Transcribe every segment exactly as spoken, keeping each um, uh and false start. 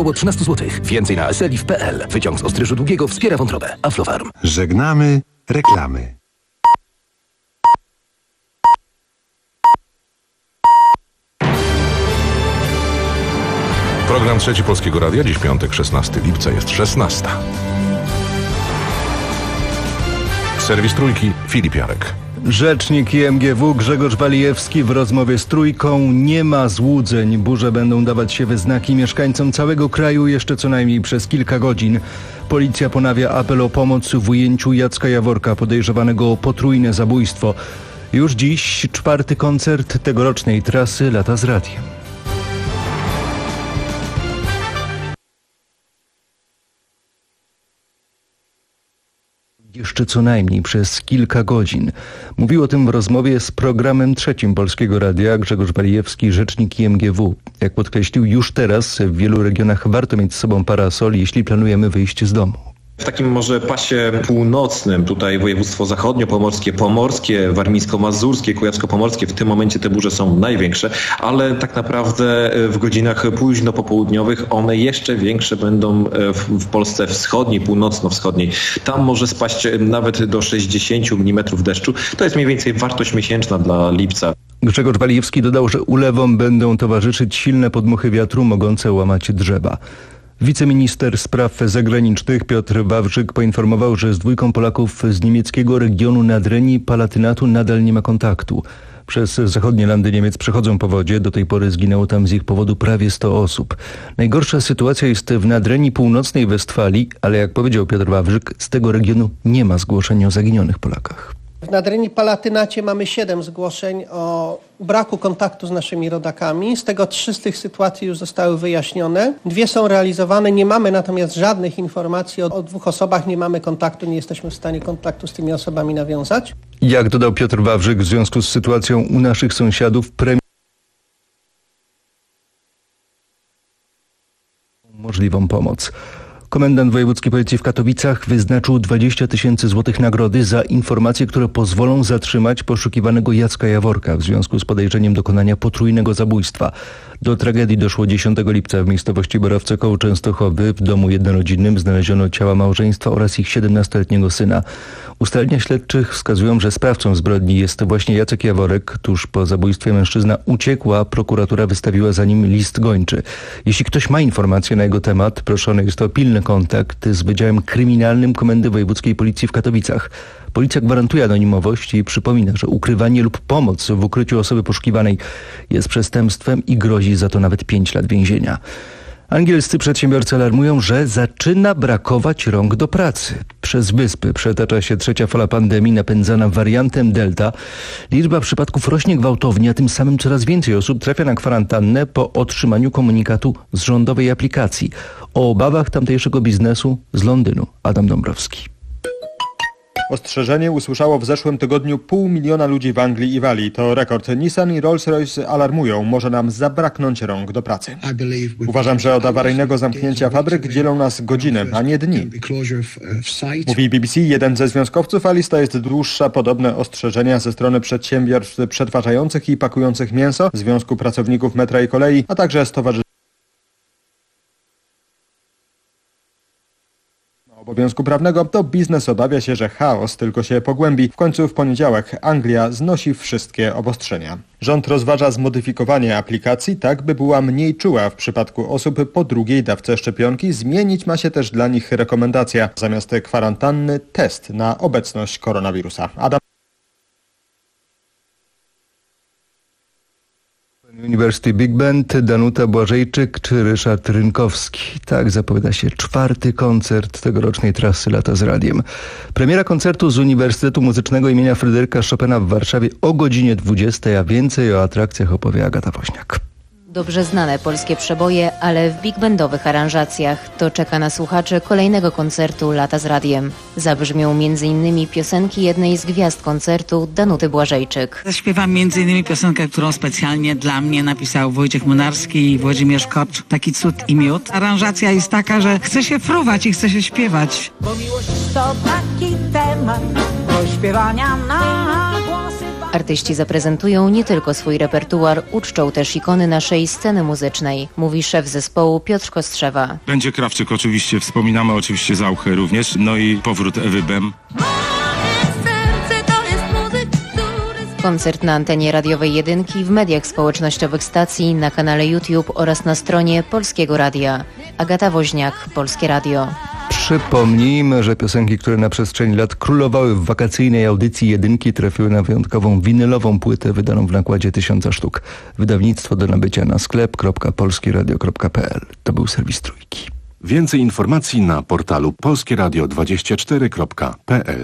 około trzynaście złotych. Więcej na eseliv kropka p l. Wyciąg z ostryżu długiego wspiera wątrobę. Aflofarm. Żegnamy reklamy. Program Trzeci Polskiego Radia, dziś piątek, szesnastego lipca, jest szesnasta. Serwis Trójki, Filip Jarek. Rzecznik I M G W Grzegorz Walijewski w rozmowie z Trójką: nie ma złudzeń. Burze będą dawać się we znaki mieszkańcom całego kraju jeszcze co najmniej przez kilka godzin. Policja ponawia apel o pomoc w ujęciu Jacka Jaworka, podejrzewanego o potrójne zabójstwo. Już dziś czwarty koncert tegorocznej trasy Lata z Radiem. Jeszcze co najmniej przez kilka godzin. Mówił o tym w rozmowie z programem Trzecim Polskiego Radia Grzegorz Walijewski, rzecznik I M G W. Jak podkreślił, już teraz w wielu regionach warto mieć z sobą parasol, jeśli planujemy wyjść z domu. W takim może pasie północnym, tutaj województwo zachodniopomorskie, pomorskie, warmińsko-mazurskie, kujawsko-pomorskie, w tym momencie te burze są największe, ale tak naprawdę w godzinach późno popołudniowych one jeszcze większe będą w, w Polsce wschodniej, północno-wschodniej. Tam może spaść nawet do sześćdziesiąt milimetrów deszczu. To jest mniej więcej wartość miesięczna dla lipca. Grzegorz Walijewski dodał, że ulewom będą towarzyszyć silne podmuchy wiatru mogące łamać drzewa. Wiceminister spraw zagranicznych Piotr Wawrzyk poinformował, że z dwójką Polaków z niemieckiego regionu Nadrenii Palatynatu nadal nie ma kontaktu. Przez zachodnie landy Niemiec przechodzą powodzie. Do tej pory zginęło tam z ich powodu prawie sto osób. Najgorsza sytuacja jest w Nadrenii Północnej Westfalii, ale jak powiedział Piotr Wawrzyk, z tego regionu nie ma zgłoszeń o zaginionych Polakach. W Nadrenii Palatynacie mamy siedem zgłoszeń o braku kontaktu z naszymi rodakami. Z tego trzy z tych sytuacji już zostały wyjaśnione. Dwie są realizowane. Nie mamy natomiast żadnych informacji o, o dwóch osobach. Nie mamy kontaktu, nie jesteśmy w stanie kontaktu z tymi osobami nawiązać. Jak dodał Piotr Wawrzyk, w związku z sytuacją u naszych sąsiadów premier możliwą pomoc. Komendant wojewódzki policji w Katowicach wyznaczył dwadzieścia tysięcy złotych nagrody za informacje, które pozwolą zatrzymać poszukiwanego Jacka Jaworka w związku z podejrzeniem dokonania potrójnego zabójstwa. Do tragedii doszło dziesiątego lipca w miejscowości Borowce koło Częstochowy. W domu jednorodzinnym znaleziono ciała małżeństwa oraz ich siedemnastoletniego syna. Ustalenia śledczych wskazują, że sprawcą zbrodni jest właśnie Jacek Jaworek. Tuż po zabójstwie mężczyzna uciekł, a prokuratura wystawiła za nim list gończy. Jeśli ktoś ma informacje na jego temat, proszony jest o pilny kontakt z Wydziałem Kryminalnym Komendy Wojewódzkiej Policji w Katowicach. Policja gwarantuje anonimowość i przypomina, że ukrywanie lub pomoc w ukryciu osoby poszukiwanej jest przestępstwem i grozi za to nawet pięć lat więzienia. Angielscy przedsiębiorcy alarmują, że zaczyna brakować rąk do pracy. Przez wyspy przetacza się trzecia fala pandemii napędzana wariantem Delta. Liczba przypadków rośnie gwałtownie, a tym samym coraz więcej osób trafia na kwarantannę po otrzymaniu komunikatu z rządowej aplikacji. O obawach tamtejszego biznesu z Londynu Adam Dąbrowski. Ostrzeżenie usłyszało w zeszłym tygodniu pół miliona ludzi w Anglii i Walii. To rekord. Nissan i Rolls-Royce alarmują, może nam zabraknąć rąk do pracy. Uważam, że od awaryjnego zamknięcia fabryk dzielą nas godziny, a nie dni. Mówi B B C jeden ze związkowców, a lista jest dłuższa. Podobne ostrzeżenia ze strony przedsiębiorstw przetwarzających i pakujących mięso, Związku Pracowników Metra i Kolei, a także Stowarzyszenia Obowiązku Prawnego, to biznes obawia się, że chaos tylko się pogłębi. W końcu w poniedziałek Anglia znosi wszystkie obostrzenia. Rząd rozważa zmodyfikowanie aplikacji tak, by była mniej czuła w przypadku osób po drugiej dawce szczepionki. Zmienić ma się też dla nich rekomendacja. Zamiast kwarantanny test na obecność koronawirusa. Adam University Big Band, Danuta Błażejczyk czy Ryszard Rynkowski. Tak zapowiada się czwarty koncert tegorocznej trasy Lata z Radiem. Premiera koncertu z Uniwersytetu Muzycznego imienia Fryderyka Chopina w Warszawie o godzinie dwudziestej, a więcej o atrakcjach opowie Agata Woźniak. Dobrze znane polskie przeboje, ale w big bandowych aranżacjach. To czeka na słuchaczy kolejnego koncertu Lata z Radiem. Zabrzmią między innymi piosenki jednej z gwiazd koncertu, Danuty Błażejczyk. Zaśpiewam między innymi piosenkę, którą specjalnie dla mnie napisał Wojciech Młynarski i Włodzimierz Korcz. Taki cud i miód. Aranżacja jest taka, że chce się fruwać i chce się śpiewać. Bo miłość to taki temat do śpiewania na głosy. Artyści zaprezentują nie tylko swój repertuar, uczczą też ikony naszej sceny muzycznej, mówi szef zespołu Piotr Kostrzewa. Będzie Krawczyk oczywiście, wspominamy oczywiście Zauchę również, no i powrót Ewy Bem. Koncert na antenie radiowej Jedynki, w mediach społecznościowych stacji, na kanale YouTube oraz na stronie Polskiego Radia. Agata Woźniak, Polskie Radio. Przypomnijmy, że piosenki, które na przestrzeni lat królowały w wakacyjnej audycji Jedynki, trafiły na wyjątkową winylową płytę wydaną w nakładzie tysiąca sztuk. Wydawnictwo do nabycia na sklep kropka polskieradio kropka p l. To był serwis Trójki. Więcej informacji na portalu polskieradio dwadzieścia cztery kropka p l.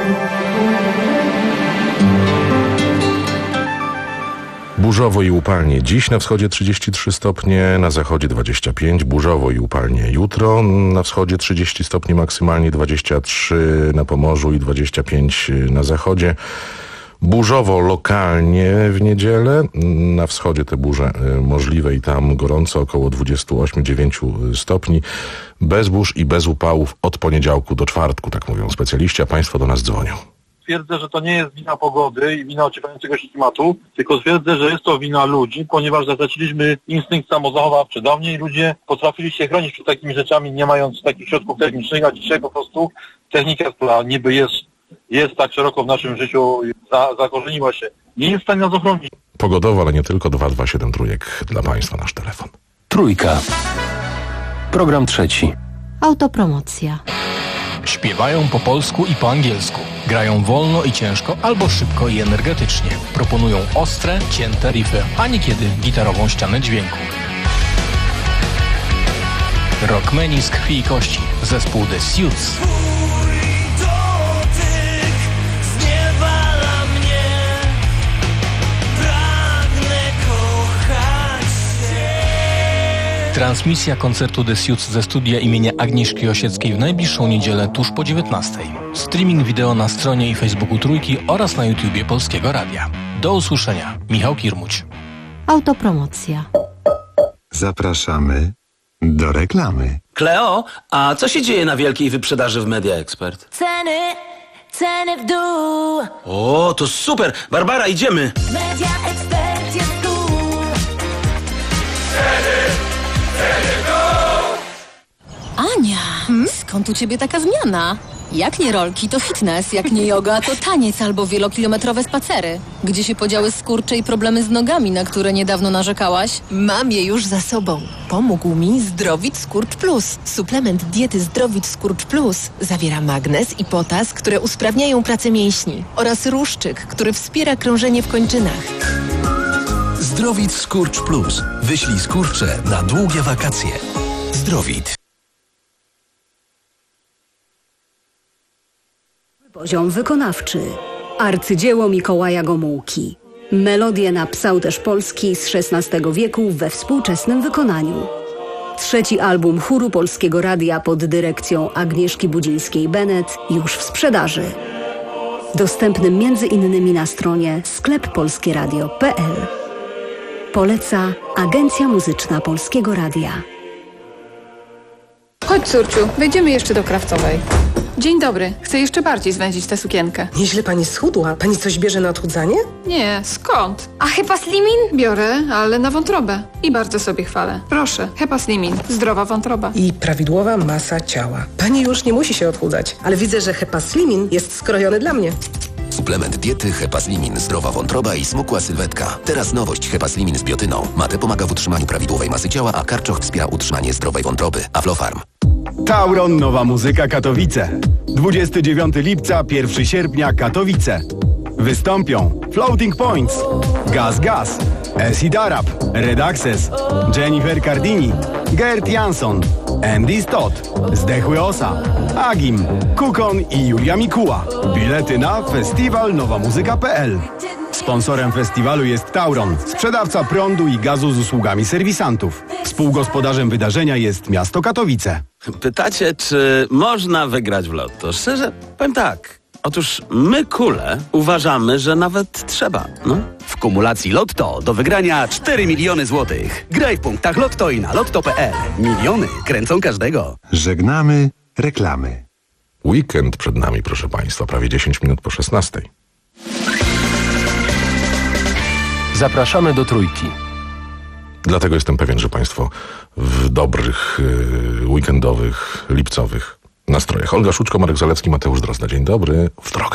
Burzowo i upalnie. Dziś na wschodzie trzydzieści trzy stopnie, na zachodzie dwadzieścia pięć. Burzowo i upalnie jutro. Na wschodzie trzydzieści stopni, maksymalnie dwadzieścia trzy na Pomorzu i dwadzieścia pięć na zachodzie. Burzowo lokalnie w niedzielę. Na wschodzie te burze możliwe i tam gorąco, około dwadzieścia osiem do dziewięciu stopni. Bez burz i bez upałów od poniedziałku do czwartku, tak mówią specjaliści, a państwo do nas dzwonią. Twierdzę, że to nie jest wina pogody i wina ocieplającego się klimatu, tylko twierdzę, że jest to wina ludzi, ponieważ zatraciliśmy instynkt samozachowawczy. Dawniej ludzie potrafili się chronić przed takimi rzeczami, nie mając takich środków technicznych, a dzisiaj po prostu technika, która niby jest, jest tak szeroko w naszym życiu, za, zakorzeniła się, nie jest w stanie nas ochronić. Pogodowo, ale nie tylko. Dwa dwa siedem trójek dla państwa nasz telefon. Trójka. Program trzeci. Autopromocja. Śpiewają po polsku i po angielsku. Grają wolno i ciężko, albo szybko i energetycznie. Proponują ostre, cięte riffy, a niekiedy gitarową ścianę dźwięku. Rockmeni z krwi i kości. Zespół The Suits. Transmisja koncertu The Suits ze studia imienia Agnieszki Osieckiej w najbliższą niedzielę tuż po dziewiętnastej. Streaming wideo na stronie i Facebooku Trójki oraz na YouTubie Polskiego Radia. Do usłyszenia. Michał Kirmuć. Autopromocja. Zapraszamy do reklamy. Kleo, a co się dzieje na wielkiej wyprzedaży w Media Expert? Ceny, ceny w dół. O, to super! Barbara, idziemy! Media Expert jest tu. Ania, hmm? Skąd u ciebie taka zmiana? Jak nie rolki, to fitness, jak nie yoga, to taniec albo wielokilometrowe spacery. Gdzie się podziały skurcze i problemy z nogami, na które niedawno narzekałaś? Mam je już za sobą. Pomógł mi Zdrowit Skurcz Plus. Suplement diety Zdrowit Skurcz Plus zawiera magnez i potas, które usprawniają pracę mięśni, oraz ruszczyk, który wspiera krążenie w kończynach. Zdrowit Skurcz Plus. Wyślij skurcze na długie wakacje. Zdrowit. Poziom wykonawczy. Arcydzieło Mikołaja Gomułki. Melodie na psałterz polski z szesnastego wieku we współczesnym wykonaniu. Trzeci album chóru Polskiego Radia pod dyrekcją Agnieszki Budzińskiej-Bennett już w sprzedaży. Dostępny między innymi na stronie sklep polskieradio kropka p l. Poleca Agencja Muzyczna Polskiego Radia. Chodź, córciu, wejdziemy jeszcze do Krawcowej. Dzień dobry. Chcę jeszcze bardziej zwęzić tę sukienkę. Nieźle pani schudła. Pani coś bierze na odchudzanie? Nie, skąd? A Hepa Slimin? Biorę, ale na wątrobę. I bardzo sobie chwalę. Proszę, Hepa Slimin. Zdrowa wątroba. I prawidłowa masa ciała. Pani już nie musi się odchudzać, ale widzę, że Hepa Slimin jest skrojony dla mnie. Suplement diety Hepa Slimin. Zdrowa wątroba i smukła sylwetka. Teraz nowość Hepa Slimin z biotyną. Mate pomaga w utrzymaniu prawidłowej masy ciała, a karczoch wspiera utrzymanie zdrowej wątroby. Aflofarm. Tauron Nowa Muzyka Katowice. dwudziestego dziewiątego lipca, pierwszego sierpnia Katowice. Wystąpią Floating Points, Gaz Gaz, Acid Arab, Red Access, Jennifer Cardini, Gert Jansson, Andy Stott, Zdechły Osa, Agim, Kukon i Julia Mikuła. Bilety na festiwal nowa muzyka kropka p l. Sponsorem festiwalu jest Tauron, sprzedawca prądu i gazu z usługami serwisantów. Współgospodarzem wydarzenia jest miasto Katowice. Pytacie, czy można wygrać w lotto? Szczerze, powiem tak. Otóż my, kule, uważamy, że nawet trzeba, no. W kumulacji Lotto do wygrania cztery miliony złotych. Graj w punktach Lotto i na lotto kropka p l. Miliony kręcą każdego. Żegnamy reklamy. Weekend przed nami, proszę państwa, prawie dziesięć minut po szesnastej. Zapraszamy do Trójki. Dlatego jestem pewien, że Państwo w dobrych, yy, weekendowych, lipcowych nastrojach. Olga Szuczko, Marek Zalewski, Mateusz Drozda. Dzień dobry, w drogę.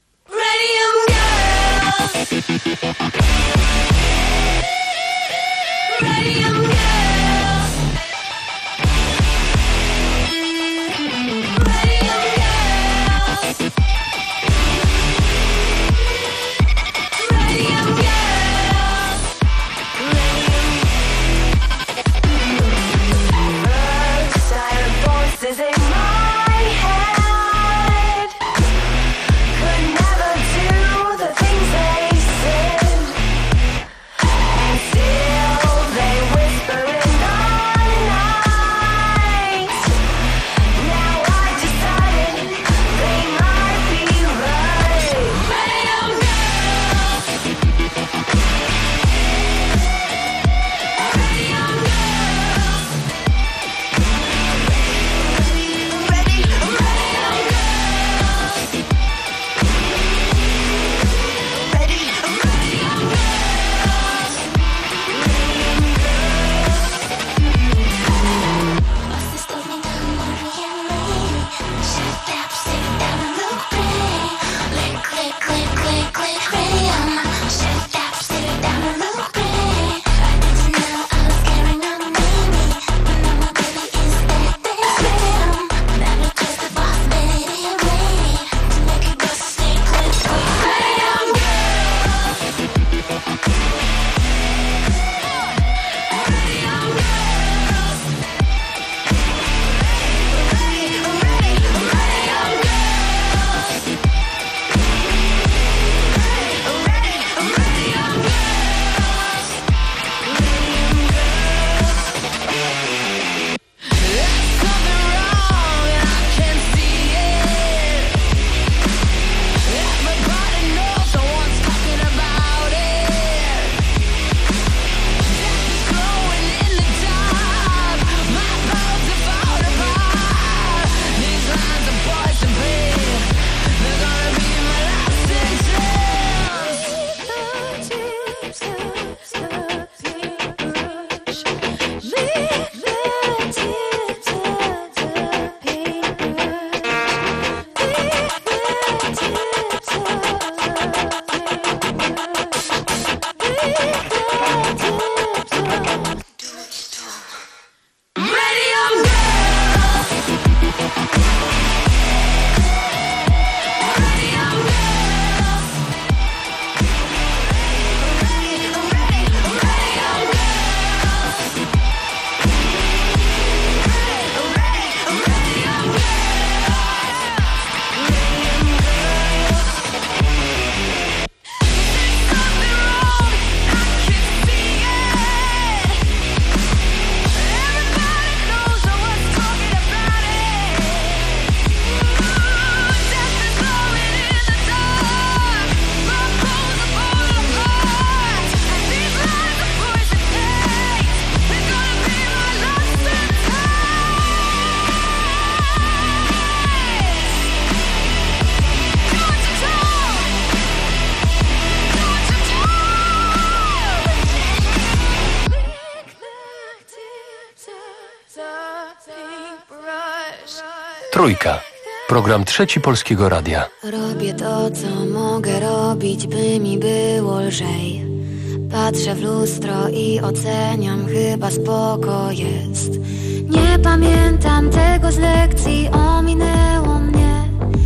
Trójka. Program Trzeci Polskiego Radia. Robię to, co mogę robić, by mi było lżej. Patrzę w lustro i oceniam, chyba spoko jest. Nie pamiętam tego z lekcji, ominęło mnie.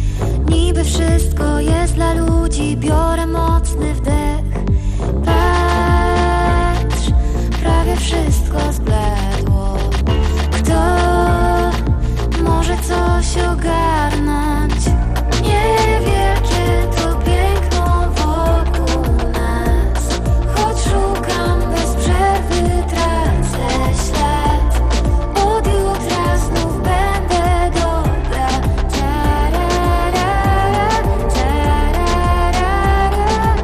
Niby wszystko jest dla ludzi, biorę mocny wdech. Patrz, prawie wszystko zbledło. Kto może coś ogarnąć? Niewielkie to piękno wokół nas. Choć szukam bez przerwy, tracę ślad. Od jutra znów będę dobra. Tararara, tararara.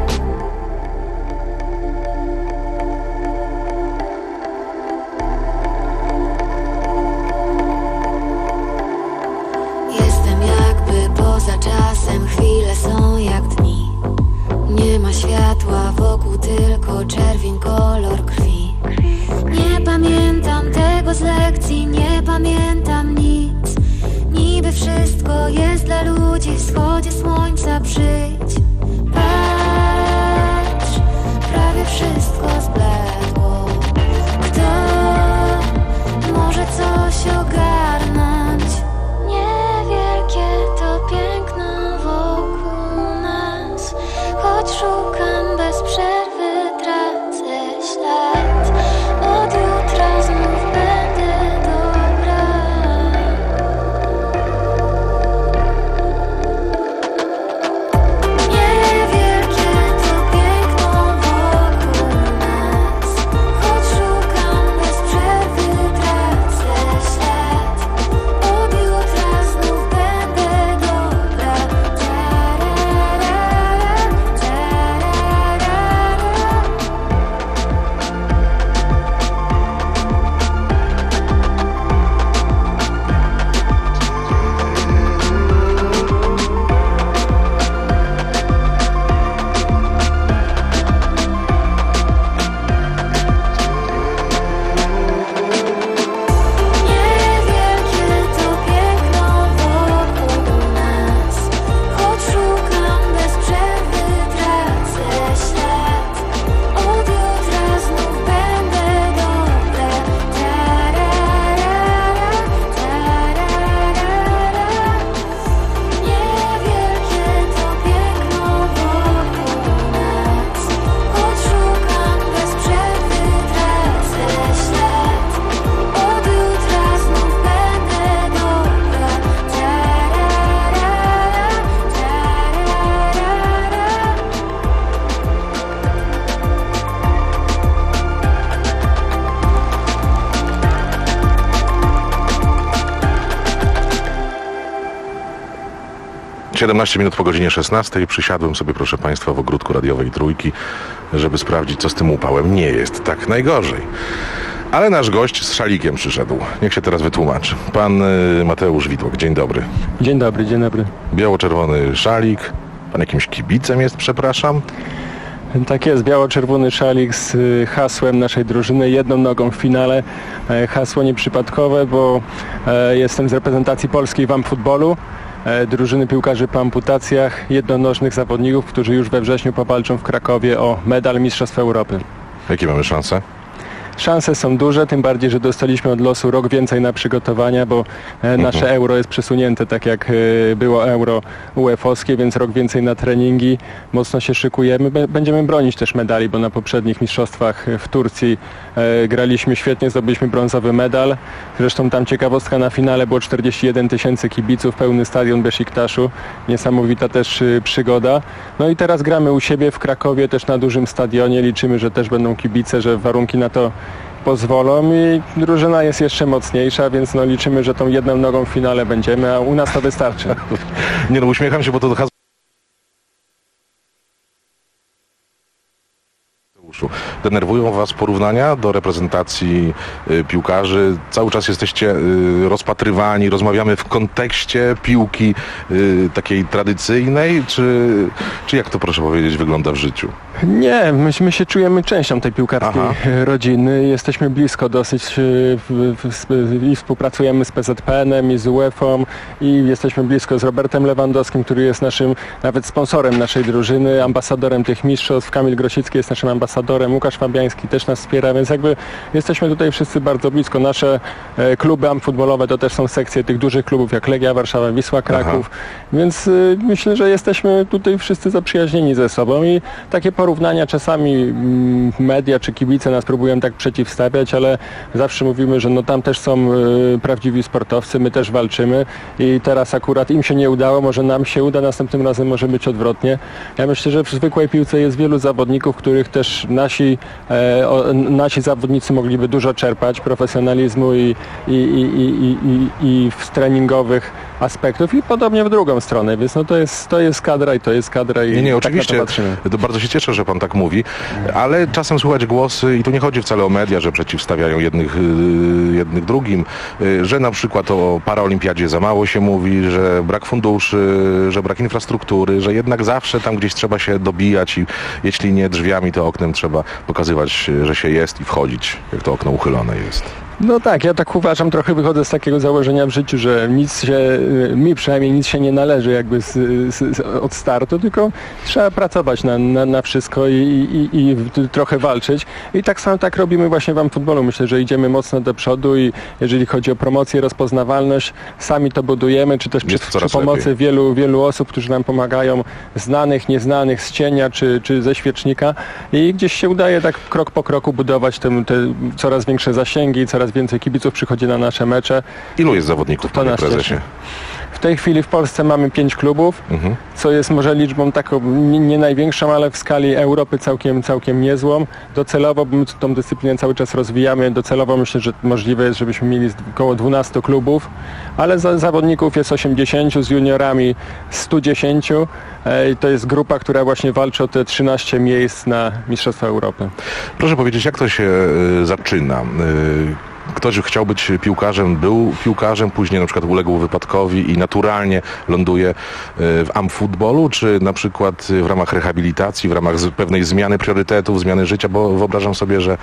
bo z lekcji nie pamiętam nic. Niby wszystko jest dla ludzi, wschodzie słońca przyjdź. Patrz, prawie wszystko zbledło. Kto może coś ogarnąć? Niewielkie to piękno wokół nas, choć szukam bez przerwy, tracę ślad. Od jutra znów będę dobra. Niewielkie to piękno wokół nas, choć szukam bez przerwy, tracę ślad. Od jutra znów będę dobra. Tararara, tararara. Niewielkie to piękno wokół nas, choć szukam bez przerwy, tracę ślad. Od jutra znów będę dobra. Tararara, tararara. Niewielkie to piękno wokół nas, choć szukam bez przerwy, tracę ślad. Od jutra znów będę dobra. Tararara, siedemnaście minut po godzinie szesnastej. Przysiadłem sobie, proszę Państwa, w ogródku radiowej Trójki, żeby sprawdzić, co z tym upałem. Nie jest tak najgorzej. Ale nasz gość z szalikiem przyszedł. Niech się teraz wytłumaczy. Pan y, Mateusz Widłok, dzień dobry. Dzień dobry, dzień dobry. Biało-czerwony szalik. Pan jakimś kibicem jest, przepraszam? Tak jest, biało-czerwony szalik z y, hasłem naszej drużyny, jedną nogą w finale. E, hasło nieprzypadkowe, bo e, jestem z reprezentacji polskiej w amputbolu, e, drużyny piłkarzy po amputacjach, jednonożnych zawodników, którzy już we wrześniu powalczą w Krakowie o medal Mistrzostw Europy. Jakie mamy szanse? Szanse są duże, tym bardziej, że dostaliśmy od losu rok więcej na przygotowania, bo e, nasze Mhm. euro jest przesunięte, tak jak e, było euro U E F-owskie, więc rok więcej na treningi, mocno się szykujemy. Bę- Będziemy bronić też medali, bo na poprzednich mistrzostwach w Turcji e, graliśmy świetnie, zdobyliśmy brązowy medal. Zresztą tam ciekawostka, na finale było czterdzieści jeden tysięcy kibiców, pełny stadion Besziktaszu, niesamowita też e, przygoda. No i teraz gramy u siebie w Krakowie, też na dużym stadionie, liczymy, że też będą kibice, że warunki na to pozwolą i drużyna jest jeszcze mocniejsza, więc no liczymy, że tą jedną nogą w finale będziemy, a u nas to wystarczy. Nie no, uśmiecham się, bo to hasło... Denerwują Was porównania do reprezentacji y, piłkarzy? Cały czas jesteście y, rozpatrywani, rozmawiamy w kontekście piłki y, takiej tradycyjnej, czy, czy jak to, proszę powiedzieć, wygląda w życiu? Nie, my, my się czujemy częścią tej piłkarskiej Aha. rodziny. Jesteśmy blisko dosyć e, w, w, w, i współpracujemy z P Z P N-em i z U E F-ą i jesteśmy blisko z Robertem Lewandowskim, który jest naszym nawet sponsorem naszej drużyny, ambasadorem tych mistrzostw. Kamil Grosicki jest naszym ambasadorem, Łukasz Fabiański też nas wspiera, więc jakby jesteśmy tutaj wszyscy bardzo blisko. Nasze e, kluby amfutbolowe to też są sekcje tych dużych klubów jak Legia Warszawa, Wisła Kraków, Aha. więc e, myślę, że jesteśmy tutaj wszyscy zaprzyjaźnieni ze sobą i takie porównania czasami mm, media czy kibice nas próbują tak przeciwstawiać, ale zawsze mówimy, że no tam też są y, prawdziwi sportowcy, my też walczymy i teraz akurat im się nie udało, może nam się uda, następnym razem może być odwrotnie. Ja myślę, że w zwykłej piłce jest wielu zawodników, których też nasi, e, o, nasi zawodnicy mogliby dużo czerpać, profesjonalizmu i, i, i, i, i, i w treningowych aspektów i podobnie w drugą stronę, więc no to jest, to jest kadra i to jest kadra i nie, nie, tak oczywiście, na to patrzymy. To bardzo się cieszę, że pan tak mówi, ale czasem słychać głosy i tu nie chodzi wcale o media, że przeciwstawiają jednych, jednych drugim, że na przykład o paraolimpiadzie za mało się mówi, że brak funduszy, że brak infrastruktury, że jednak zawsze tam gdzieś trzeba się dobijać i jeśli nie drzwiami, to oknem trzeba pokazywać, że się jest i wchodzić, jak to okno uchylone jest. No tak, ja tak uważam, trochę wychodzę z takiego założenia w życiu, że nic się, mi przynajmniej nic się nie należy jakby z, z, od startu, tylko trzeba pracować na, na, na wszystko i, i, i trochę walczyć. I tak samo tak robimy właśnie w futbolu. Myślę, że idziemy mocno do przodu i jeżeli chodzi o promocję, rozpoznawalność, sami to budujemy, czy też przy, przy pomocy wielu, wielu osób, którzy nam pomagają, znanych, nieznanych, z cienia, czy, czy ze świecznika i gdzieś się udaje tak krok po kroku budować te, te coraz większe zasięgi, coraz więcej kibiców przychodzi na nasze mecze. Ilu jest zawodników, panie prezesie? W tej chwili w Polsce mamy pięć klubów, mhm. co jest może liczbą taką nie, nie największą, ale w skali Europy całkiem, całkiem niezłą. Docelowo, my tą dyscyplinę cały czas rozwijamy, docelowo myślę, że możliwe jest, żebyśmy mieli około dwunastu klubów, ale za, zawodników jest osiemdziesięciu, z juniorami stu dziesięciu. E, to jest grupa, która właśnie walczy o te trzynaście miejsc na Mistrzostwa Europy. Proszę powiedzieć, jak to się y, zaczyna? Y, Ktoś chciał być piłkarzem, był piłkarzem, później na przykład uległ wypadkowi i naturalnie ląduje w amfutbolu, czy na przykład w ramach rehabilitacji, w ramach pewnej zmiany priorytetów, zmiany życia, bo wyobrażam sobie, że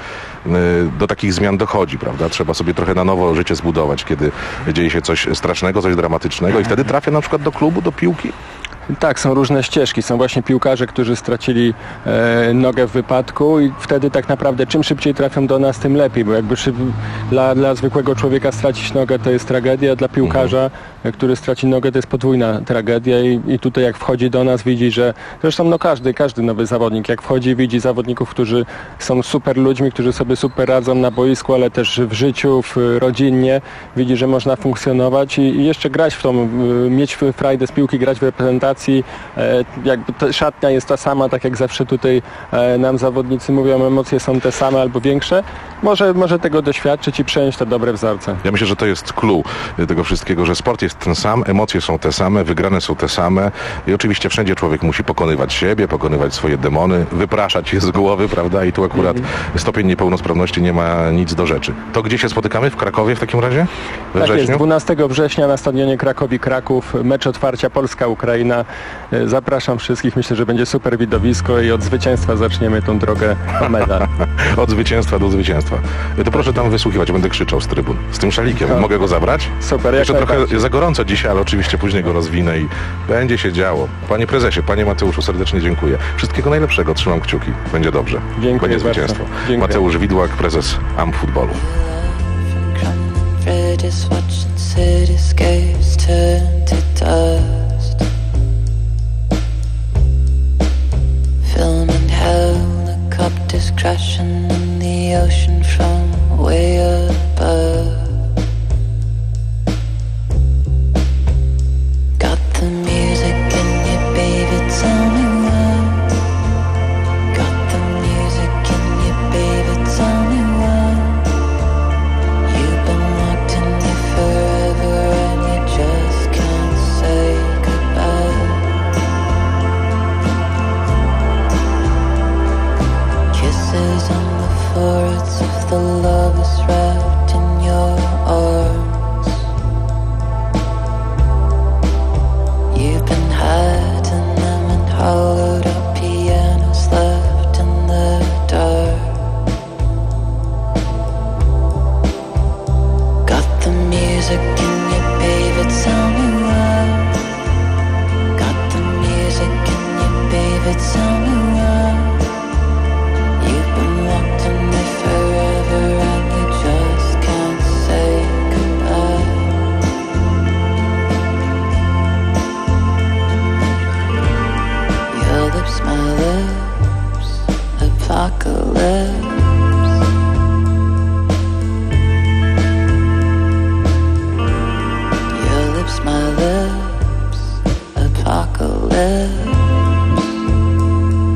do takich zmian dochodzi, prawda? Trzeba sobie trochę na nowo życie zbudować, kiedy dzieje się coś strasznego, coś dramatycznego i wtedy trafia na przykład do klubu, do piłki? Tak, są różne ścieżki. Są właśnie piłkarze, którzy stracili e, nogę w wypadku i wtedy tak naprawdę czym szybciej trafią do nas, tym lepiej, bo jakby szyb, dla, dla zwykłego człowieka stracić nogę to jest tragedia, dla piłkarza, mhm. który straci nogę, to jest podwójna tragedia i, i tutaj jak wchodzi do nas, widzi, że zresztą no każdy, każdy nowy zawodnik, jak wchodzi, widzi zawodników, którzy są super ludźmi, którzy sobie super radzą na boisku, ale też w życiu, w, rodzinnie, widzi, że można funkcjonować i, i jeszcze grać w tą, mieć frajdę z piłki, grać w reprezentacji. Jakby ta szatnia jest ta sama, tak jak zawsze tutaj nam zawodnicy mówią, emocje są te same albo większe. Może, może tego doświadczyć i przejąć te dobre wzorce. Ja myślę, że to jest clue tego wszystkiego, że sport jest ten sam, emocje są te same, wygrane są te same i oczywiście wszędzie człowiek musi pokonywać siebie, pokonywać swoje demony, wypraszać je z głowy, prawda? I tu akurat mm. stopień niepełnosprawności nie ma nic do rzeczy. To gdzie się spotykamy? W Krakowie w takim razie? We tak wrześniu? Jest, dwunastego września na stadionie Krakowi-Kraków, mecz otwarcia Polska-Ukraina. Zapraszam wszystkich, myślę, że będzie super widowisko i od zwycięstwa zaczniemy tą drogę o medal. Od zwycięstwa do zwycięstwa. To proszę tam wysłuchiwać, będę krzyczał z trybun. Z tym szalikiem. No. Mogę go zabrać? Super. Jeszcze trochę za gorąco dzisiaj, ale oczywiście później go rozwinę i będzie się działo. Panie prezesie, panie Mateuszu, serdecznie dziękuję. Wszystkiego najlepszego, trzymam kciuki. Będzie dobrze. Dziękuję będzie zwycięstwo. Dziękuję. Mateusz Widłak, prezes amfutbolu. Film and hell, the copters crashing in the ocean from way above. Got the music in you, baby, tell me why. Got the music in you, baby, tell me why. You've been locked in me forever and you just can't say goodbye. Kisses on the foreheads of the lovers wrapped in your arms. You've been hiding them in hollowed out pianos left in the dark. Got the music in you, baby, tell me why. Got the music in you, baby, tell me why. You've been locked in me forever and you just can't say goodbye. Your lips, my lips, apocalypse. Your lips, my lips, apocalypse.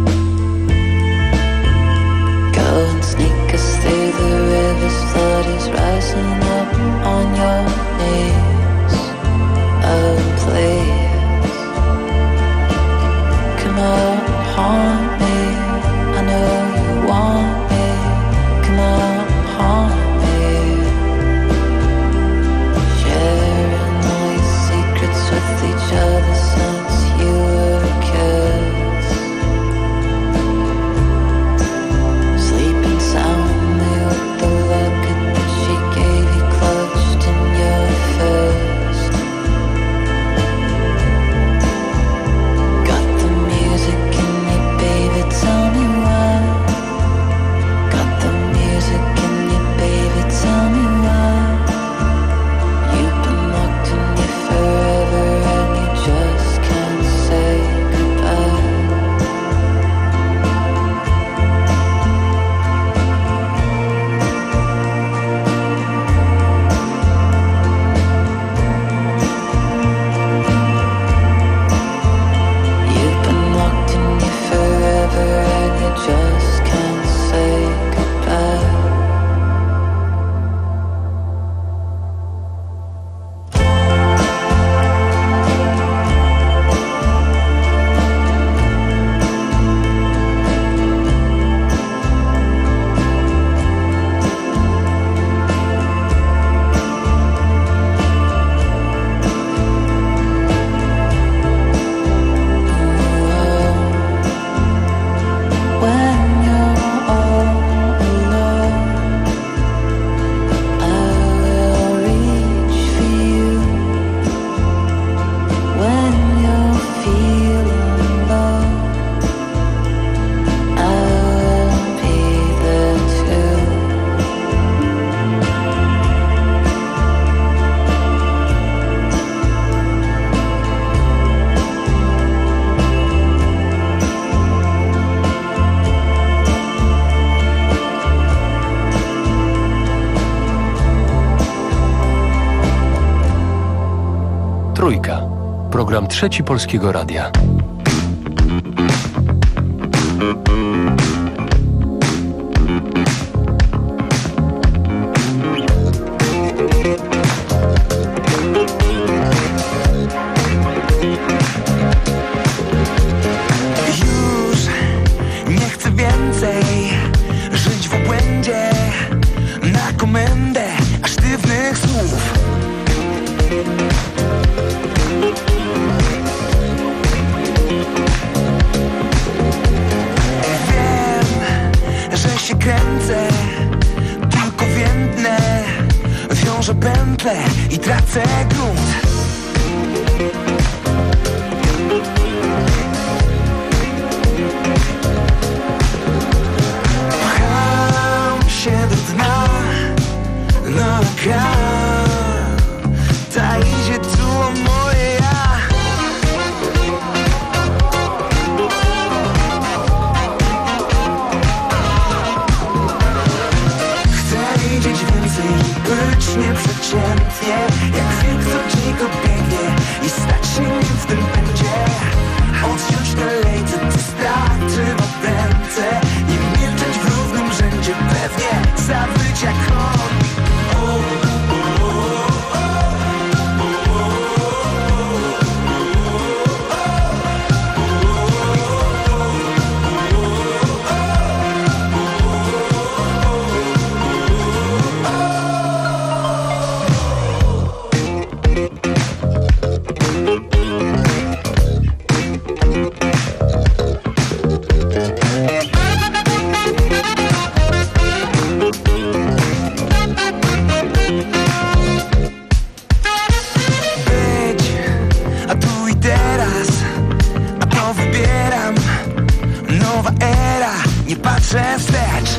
Trójka. Program Trzeci Polskiego Radia. Już nie chcę więcej żyć w obłędzie, na komendę aż sztywnych słów. Wiem, że się kręcę, tylko więdnę, wiążę pętle i tracę grunt. Pcham się do dna, noga ta idzie tu o moje ja. Chcę widzieć więcej, być nieprzeciętnie, jak wilk, co dziko biegnie i stać się nim w tym pędzie. Odciąć te lejce, to strach trzyma w ręce, nie milczeć w równym rzędzie, pewnie zawyć jak on. Nie patrzę wstecz.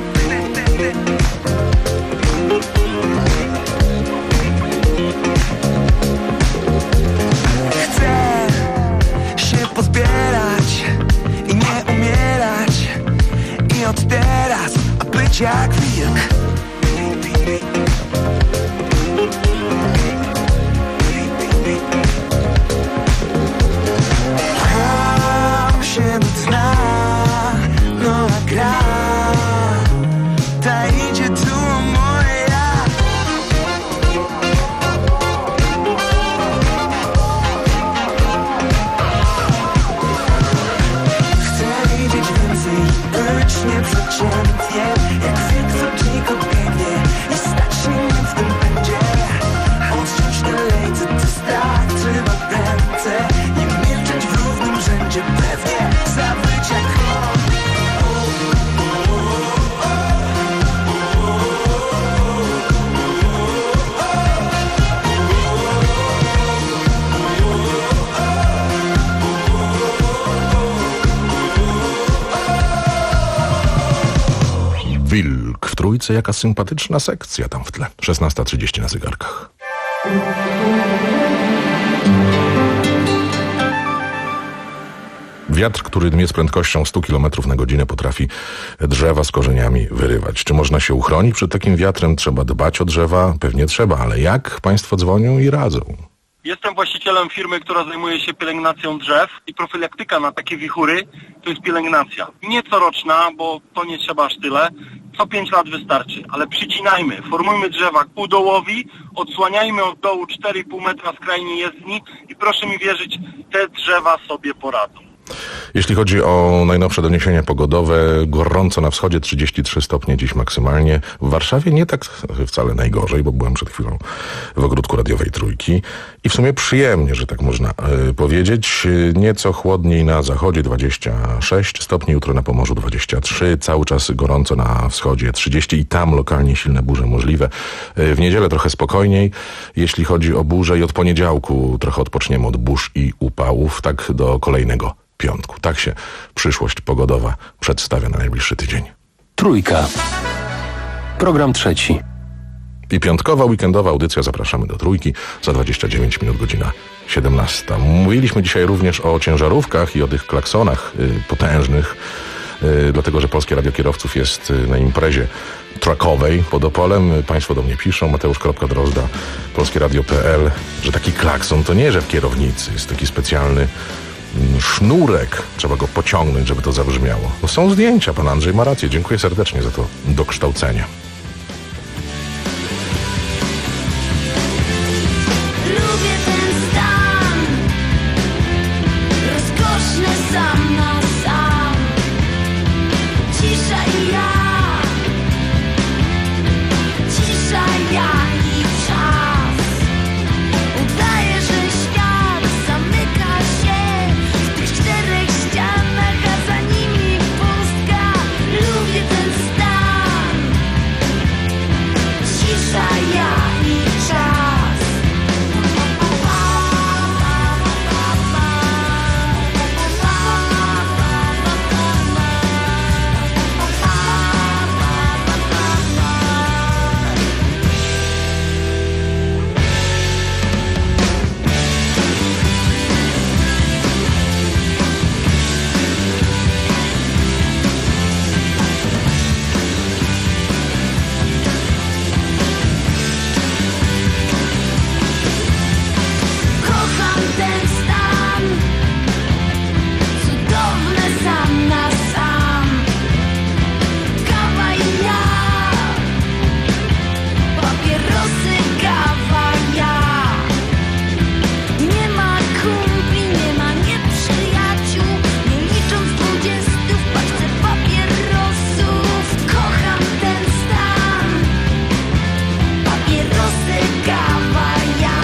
Chcę się pozbierać i nie umierać, i od teraz a być jak wilk. Pcham się do dna, no gra, ta idzie tu o moje ja. Chcę widzieć więcej, być nieprzeciętnie, jak wilk, co dziko biegnie i stać się nim w tym pędzie. Odciąć te lejce, to strach trzyma w ręce, nie milczeć w równym rzędzie, pewnie zawyć jak on. Wilk w Trójce, jaka sympatyczna sekcja tam w tle. szesnasta trzydzieści na zegarkach. Wiatr, który dmie z prędkością sto kilometrów na godzinę, potrafi drzewa z korzeniami wyrywać. Czy można się uchronić przed takim wiatrem? Trzeba dbać o drzewa? Pewnie trzeba, ale jak? Państwo dzwonią i radzą. Jestem właścicielem firmy, która zajmuje się pielęgnacją drzew i profilaktyka na takie wichury to jest pielęgnacja. Nie coroczna, bo to nie trzeba aż tyle. Co pięć lat wystarczy, ale przycinajmy, formujmy drzewa ku dołowi, odsłaniajmy od dołu cztery i pół metra skrajnie jezdni i proszę mi wierzyć, te drzewa sobie poradzą. Jeśli chodzi o najnowsze doniesienia pogodowe, gorąco na wschodzie, trzydzieści trzy stopnie dziś maksymalnie. W Warszawie nie tak wcale najgorzej, bo byłem przed chwilą w ogródku radiowej Trójki. I w sumie przyjemnie, że tak można y, powiedzieć. Nieco chłodniej na zachodzie, dwadzieścia sześć stopni, jutro na Pomorzu dwadzieścia trzy, cały czas gorąco na wschodzie, trzydzieści i tam lokalnie silne burze możliwe. Y, w niedzielę trochę spokojniej, jeśli chodzi o burze, i od poniedziałku trochę odpoczniemy od burz i upałów, tak do kolejnego piątku. Tak się przyszłość pogodowa przedstawia na najbliższy tydzień. Trójka. Program trzeci. I piątkowa, weekendowa audycja. Zapraszamy do Trójki. Za dwadzieścia dziewięć minut, godzina siedemnasta. Mówiliśmy dzisiaj również o ciężarówkach i o tych klaksonach y, potężnych. y, dlatego że Polskie Radio Kierowców jest y, na imprezie truckowej pod Opolem. Państwo do mnie piszą, Mateusz.Drozda, polskieradio kropka p l, że taki klakson to nie, że w kierownicy. Jest taki specjalny mm, sznurek. Trzeba go pociągnąć, żeby to zabrzmiało. No, są zdjęcia, pan Andrzej ma rację. Dziękuję serdecznie za to dokształcenie. Lubię ten stan, rozkoszny sam na sam, cisza i ja, cisza ja i czas. Udaje, że świat zamyka się w tych czterech ścianach, a za nimi pustka. Lubię ten stan, cisza ja i czas. Kocham ten stan, cudowny sam na sam, kawa i ja, papierosy, kawa, ja. Nie ma kumpli, nie ma nieprzyjaciół, nie licząc dwudziestu w paczce papierosów. Kocham ten stan, papierosy, kawa, ja.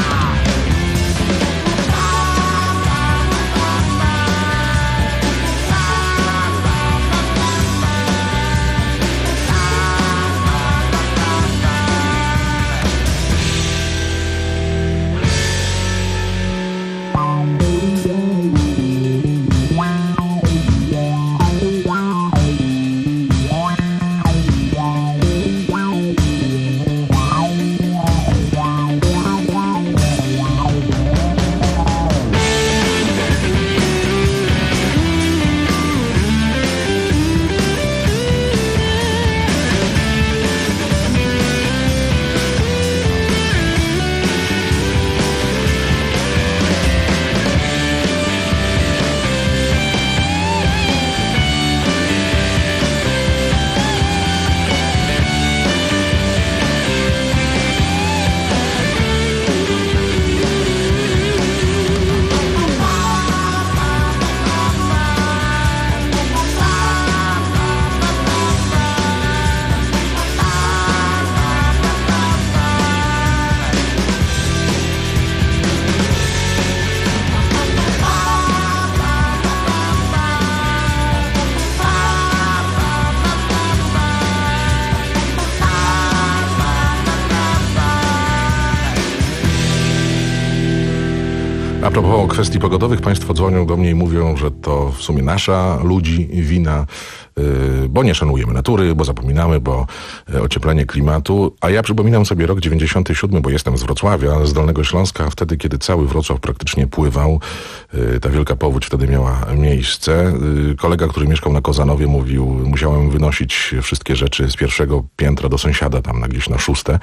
A propos kwestii pogodowych, państwo dzwonią do mnie i mówią, że to w sumie nasza ludzi wina, yy, bo nie szanujemy natury, bo zapominamy, bo yy, ocieplenie klimatu. A ja przypominam sobie rok dziewięćdziesiąty siódmy, bo jestem z Wrocławia, z Dolnego Śląska, wtedy, kiedy cały Wrocław praktycznie pływał. Yy, ta wielka powódź wtedy miała miejsce. Yy, kolega, który mieszkał na Kozanowie, mówił, musiałem wynosić wszystkie rzeczy z pierwszego piętra do sąsiada, tam na gdzieś na szóste.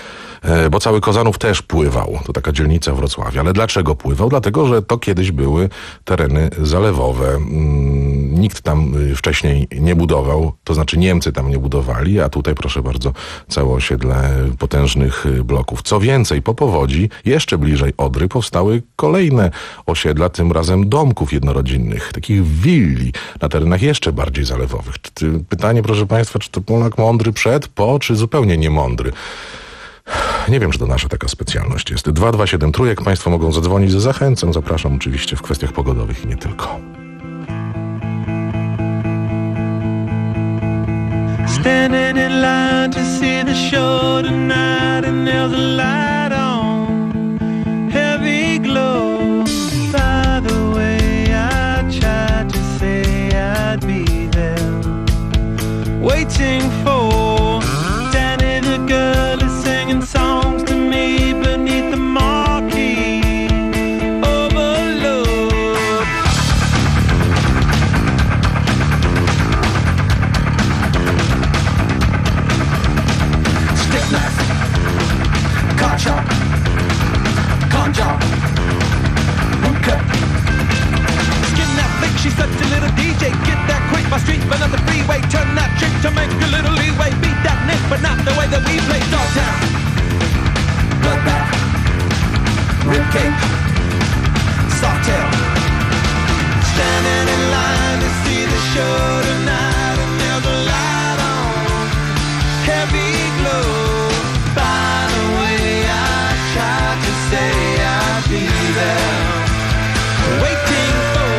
Bo cały Kozanów też pływał. To taka dzielnica Wrocławia. Ale dlaczego pływał? Dlatego, że to kiedyś były tereny zalewowe. Nikt tam wcześniej nie budował, to znaczy Niemcy tam nie budowali, a tutaj proszę bardzo całe osiedle potężnych bloków. Co więcej, po powodzi jeszcze bliżej Odry powstały kolejne osiedla, tym razem domków jednorodzinnych, takich willi na terenach jeszcze bardziej zalewowych. Pytanie, proszę państwa, czy to Polak mądry przed, po, czy zupełnie niemądry? Nie wiem, czy to nasza taka specjalność jest. dwa dwa siedem trójek, państwo mogą zadzwonić, zachęcam, zapraszam oczywiście w kwestiach pogodowych i nie tylko. Standing in line to see the show tonight, and there's a light on, heavy glow. By the way, I tried to say I'd be there, waiting for Danny the girl is singing songs to me beneath the marquee. Overload. Okay. Sawtail. Standing in line to see the show tonight, and there's a light on, heavy glow. By the way, I tried to say I'd be there, waiting for.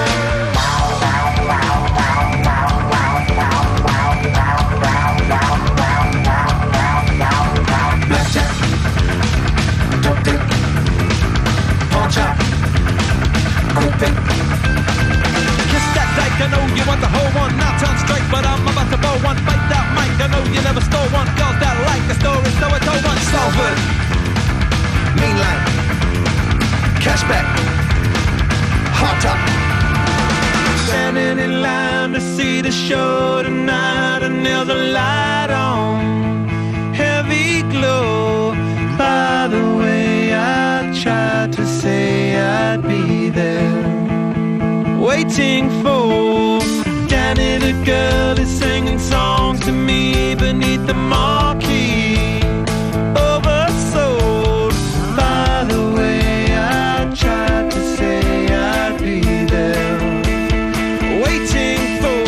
Blackjack, dope dick, pawn shop, quick pick. Kiss that dyke, I know you want the whole one. Not on strike, but I'm about to blow one. Fight that mic, I know you never stole one. Girls that like the story, so I told one. Salford, Mainline, Cashback, Hot Top. Standing in line to see the show tonight, and there's a light on, heavy glow. By the way, I tried to say I'd be there, waiting for. Danny the girl is singing songs to me beneath the marquee, oversold. By the way, I tried to say I'd be there, waiting for.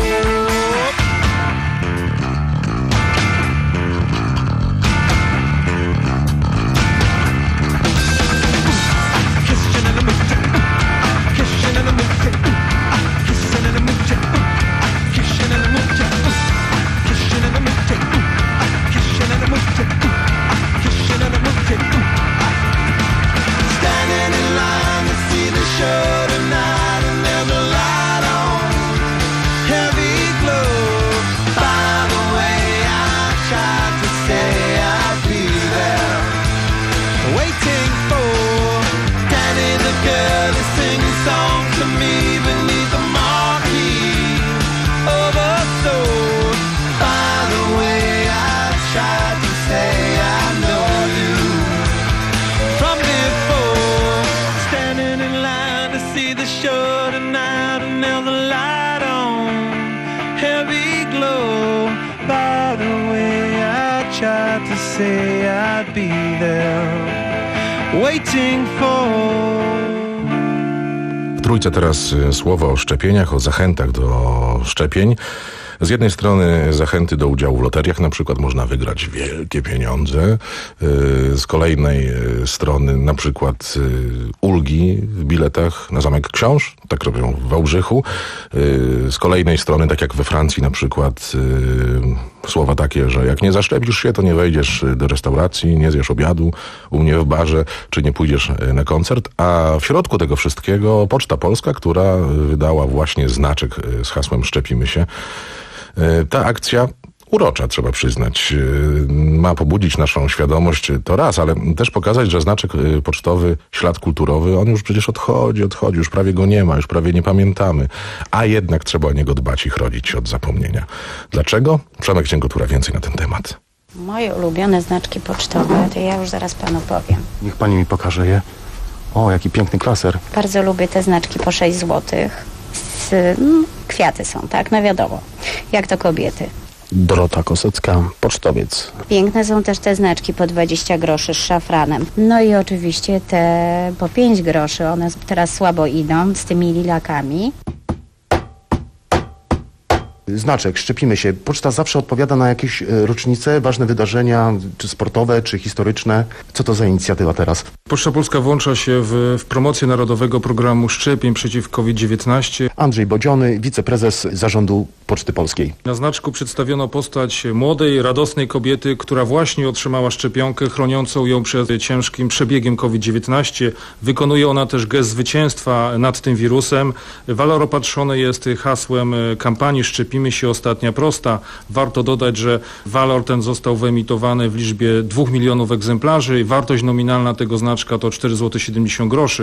Kissing in the mood, kissing in the mood, kissing in the mood, kissing in the mood, kissing in the mood, kissing in the mood, kissing in the mood. Standing in line to see the show tonight, and there's a light on, heavy glow. By the way, I tried to say I'd be there, waiting for. Danny the girl is singing songs to me beneath the marquee, oversold. By the way, I tried to say I know you from before. Standing in line to see the show tonight, and there's a light on, heavy glow. By the way, I tried to say I'd be there, waiting for. W Trójce teraz y, słowo o szczepieniach, o zachętach do szczepień. Z jednej strony zachęty do udziału w loteriach, na przykład można wygrać wielkie pieniądze. Y, Z kolejnej y, strony na przykład y, ulgi w biletach na Zamek Książ, tak robią w Wałbrzychu. Y, Z kolejnej strony, tak jak we Francji na przykład, y, słowa takie, że jak nie zaszczepisz się, to nie wejdziesz do restauracji, nie zjesz obiadu u mnie w barze, czy nie pójdziesz y, na koncert. A w środku tego wszystkiego Poczta Polska, która wydała właśnie znaczek y, z hasłem Szczepimy się. Ta akcja urocza, trzeba przyznać, ma pobudzić naszą świadomość, to raz, ale też pokazać, że znaczek pocztowy, ślad kulturowy, on już przecież odchodzi, odchodzi, już prawie go nie ma, już prawie nie pamiętamy, a jednak trzeba o niego dbać i chronić od zapomnienia. Dlaczego? Przemek Dzięgotura więcej na ten temat. Moje ulubione znaczki pocztowe, to ja już zaraz panu powiem. Niech pani mi pokaże je. O, jaki piękny klaser. Bardzo lubię te znaczki po sześć złotych. Z, mm, kwiaty są, tak? No wiadomo. Jak to kobiety. Dorota Kosecka, pocztowiec. Piękne są też te znaczki po dwadzieścia groszy z szafranem. No i oczywiście te po pięć groszy, one teraz słabo idą z tymi lilakami. Znaczek, szczepimy się. Poczta zawsze odpowiada na jakieś e, rocznice, ważne wydarzenia, czy sportowe, czy historyczne. Co to za inicjatywa teraz? Poczta Polska włącza się w, w promocję Narodowego Programu Szczepień przeciw COVID dziewiętnaście. Andrzej Bodziony, wiceprezes Zarządu Poczty Polskiej. Na znaczku przedstawiono postać młodej, radosnej kobiety, która właśnie otrzymała szczepionkę chroniącą ją przed ciężkim przebiegiem COVID dziewiętnaście. Wykonuje ona też gest zwycięstwa nad tym wirusem. Walor opatrzony jest hasłem kampanii Szczepimy się, ostatnia prosta. Warto dodać, że walor ten został wyemitowany w liczbie dwóch milionów egzemplarzy i wartość nominalna tego znaczka to cztery złote siedemdziesiąt groszy.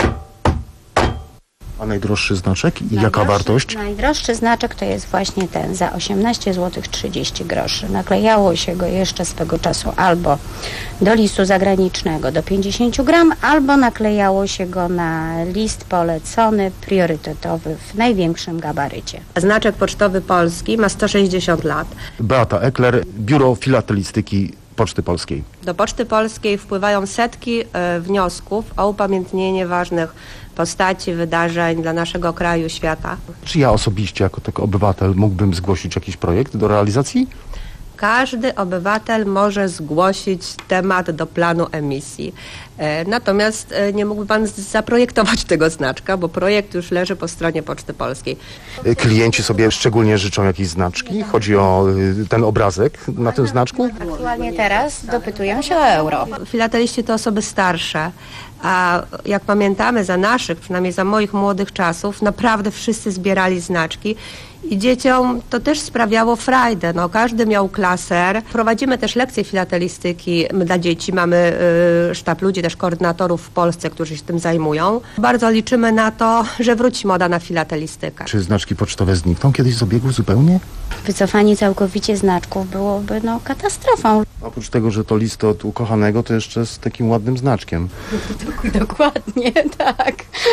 A najdroższy znaczek i jaka wartość? Najdroższy znaczek to jest właśnie ten za osiemnaście złotych trzydzieści groszy. Naklejało się go jeszcze swego czasu albo do listu zagranicznego do pięćdziesiąt gram, albo naklejało się go na list polecony, priorytetowy w największym gabarycie. Znaczek pocztowy polski ma sto sześćdziesiąt lat. Beata Ekler, Biuro Filatelistyki Poczty Polskiej? Do Poczty Polskiej wpływają setki e, wniosków o upamiętnienie ważnych postaci, wydarzeń dla naszego kraju, świata. Czy ja osobiście jako taki obywatel mógłbym zgłosić jakiś projekt do realizacji? Każdy obywatel może zgłosić temat do planu emisji. E, natomiast e, nie mógłby pan zaprojektować tego znaczka, bo projekt już leży po stronie Poczty Polskiej. Klienci sobie szczególnie życzą jakiejś znaczki? Chodzi o y, ten obrazek na tym znaczku? Aktualnie teraz dopytują się o euro. Filateliści to osoby starsze, a jak pamiętamy za naszych, przynajmniej za moich młodych czasów, naprawdę wszyscy zbierali znaczki. I dzieciom to też sprawiało frajdę. No, każdy miał klaser. Prowadzimy też lekcje filatelistyki dla dzieci. Mamy y, sztab ludzi, też koordynatorów w Polsce, którzy się tym zajmują. Bardzo liczymy na to, że wróci moda na filatelistykę. Czy znaczki pocztowe znikną kiedyś z obiegu zupełnie? Wycofanie całkowicie znaczków byłoby no, katastrofą. Oprócz tego, że to list od ukochanego, to jeszcze z takim ładnym znaczkiem. Dokładnie, tak.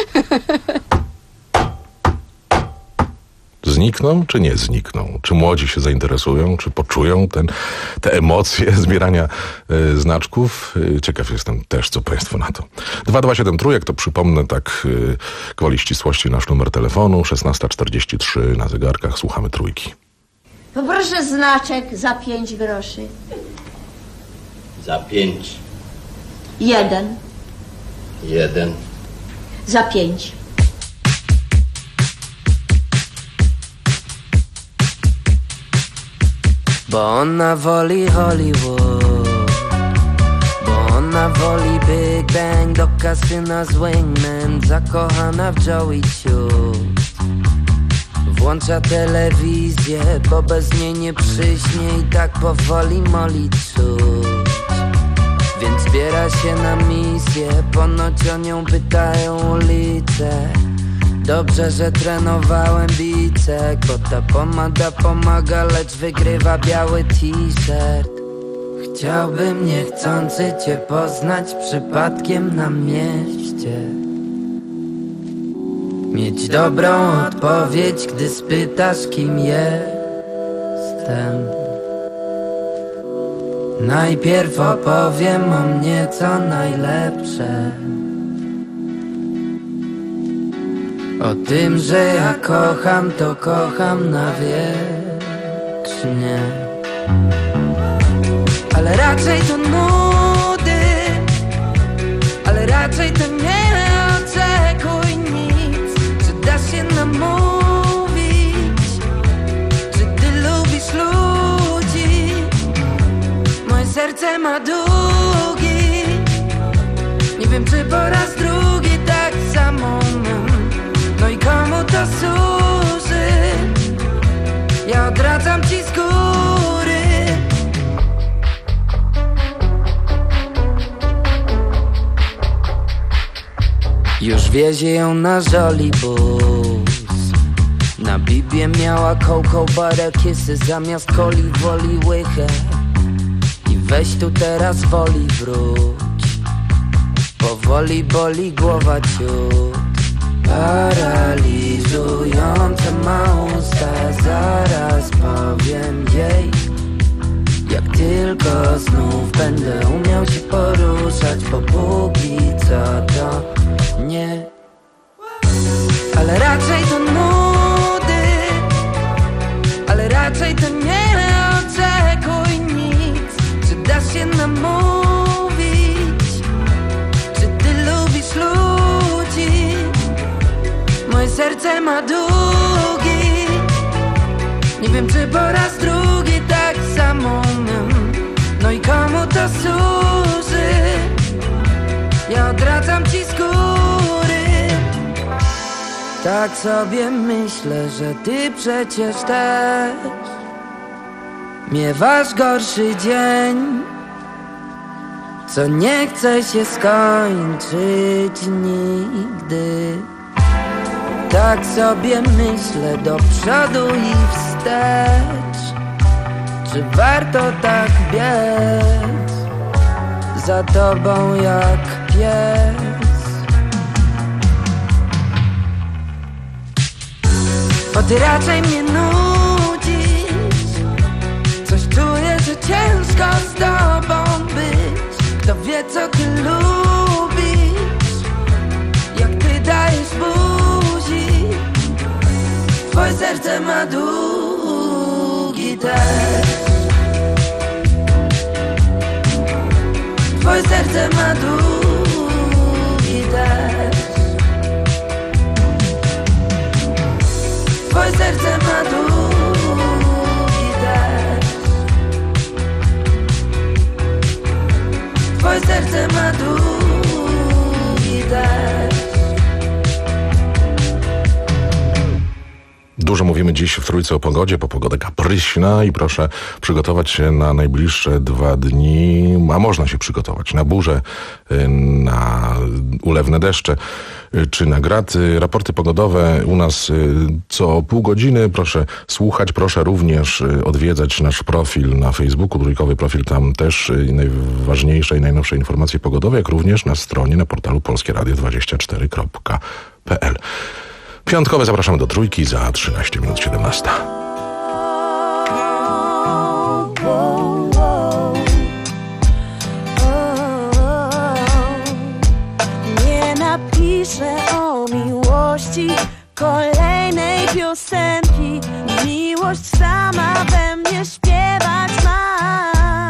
Znikną, czy nie znikną? Czy młodzi się zainteresują, czy poczują ten, te emocje zbierania y, znaczków? Y, ciekaw jestem też, co państwo na to. dwa dwa siedem trójek, to przypomnę tak y, gwoli ścisłości nasz numer telefonu, szesnasta czterdzieści trzy na zegarkach, słuchamy trójki. Poproszę znaczek za pięć groszy. Za pięć. Jeden. Jeden. Za pięć. Bo ona woli Hollywood, bo ona woli Big Bang, do kasyna z Wingman, zakochana w Joey Ciut. Włącza telewizję, bo bez niej nie przyśnie i tak powoli moli czuć. Więc zbiera się na misję, ponoć o nią pytają ulice. Dobrze, że trenowałem bicek, bo ta pomada pomaga, lecz wygrywa biały t-shirt. Chciałbym niechcący cię poznać przypadkiem na mieście. Mieć dobrą odpowiedź, gdy spytasz, kim jestem. Najpierw opowiem o mnie co najlepsze. O tym, że ja kocham, to kocham na wiecznie. Ale raczej to nudy, ale raczej to nie oczekuj nic. Czy dasz się namówić? Czy ty lubisz ludzi? Moje serce ma długi. Nie wiem, czy po raz drugi tak samo. No i komu to służy? Ja odradzam ci z góry. Już wiezie ją na żolibus. Na bibie miała cocoa butter kissy, zamiast coli woli łychę. I weź tu teraz woli wróć. Powoli boli głowa ciut. Paraliżujące ma usta, zaraz powiem jej. Jak tylko znów będę umiał się poruszać, bo póki co to nie. Ale raczej to nudy, ale raczej to nie oczekuj nic. Czy dasz się namówić? Czy ty lubisz ludzi? Moje serce ma długi. Nie wiem, czy po raz drugi tak samo umiem. No i komu to służy? Ja odradzam ci z góry. Tak sobie myślę, że ty przecież też miewasz gorszy dzień, co nie chce się skończyć nigdy. Tak sobie myślę do przodu i wstecz. Czy warto tak biec za tobą jak pies? Bo ty raczej mnie nudzisz. Coś czuję, że ciężko z tobą ty lubisz, jak ty dajesz buzi. Twoje serce ma długi deszcz. Twoje serce ma długi deszcz. Twoje serce ma długi deszcz. Twoje serce ma długi deszcz. Dużo mówimy dziś w Trójce o pogodzie, bo pogoda kapryśna i proszę przygotować się na najbliższe dwa dni, a można się przygotować na burze, na ulewne deszcze czy na graty. Raporty pogodowe u nas co pół godziny. Proszę słuchać, proszę również odwiedzać nasz profil na Facebooku, trójkowy profil, tam też najważniejsze i najnowsze informacje pogodowe, jak również na stronie, na portalu polskie radio dwadzieścia cztery kropka p l. Piątkowe zapraszamy do Trójki za trzynaście minut siedemnasta. Nie napiszę o miłości kolejnej piosenki. Miłość sama we mnie śpiewać ma.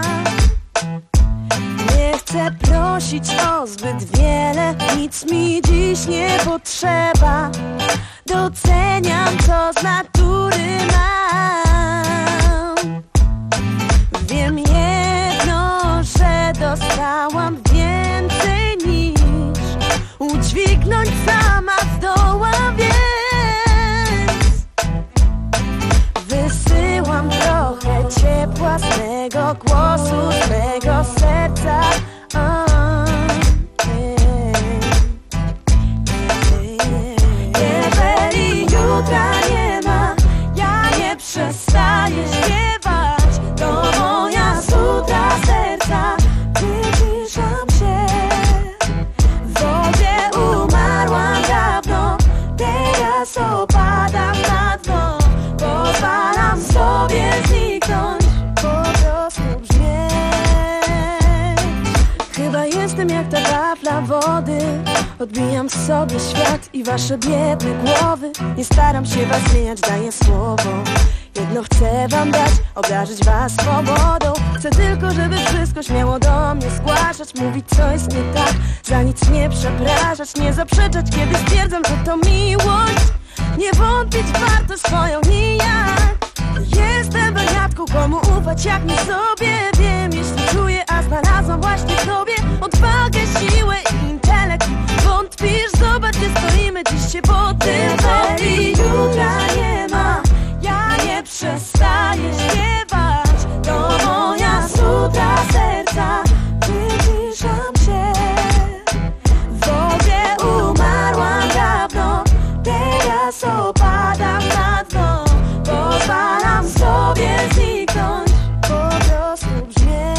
Nie chcę prosić o zbyt wiele, nic mi dziś nie potrzeba. Doceniam, co z natury mam. Wiem jedno, że dostałam więcej niż udźwignąć sama zdołam, więc wysyłam trochę ciepła z mego głosu, z mego serca. Oh. Jutra nie ma, ja nie przestaję śpiewać. To moja sutra serca, wyciszam się. W wodzie umarłam dawno, teraz opadam na dno. Pozwalam sobie zniknąć, po prostu brzmieć. Chyba jestem jak ta wafla wody. Odbijam w sobie świat i wasze biedne głowy. Nie staram się was zmieniać, daję słowo. Jedno chcę wam dać, obdarzyć was swobodą. Chcę tylko, żeby wszystko śmiało do mnie zgłaszać. Mówić, co jest nie tak, za nic nie przepraszać. Nie zaprzeczać, kiedy stwierdzam, że to miłość. Nie wątpić warto swoją nijak. Jestem wariatką, komu ufać jak nie sobie. Wiem, jeśli czuję, a znalazłam właśnie w sobie odwagę, siłę i intelekt. Wątpisz, zobacz, gdzie stoimy, dziś się po tym robi. Jutra nie ma, ja nie przestaję śpiewać. To moja sutra serca, wyciszam się. W wodzie umarłam dawno, teraz opadam na dno. Pozwalam sobie zniknąć, po prostu brzmieć.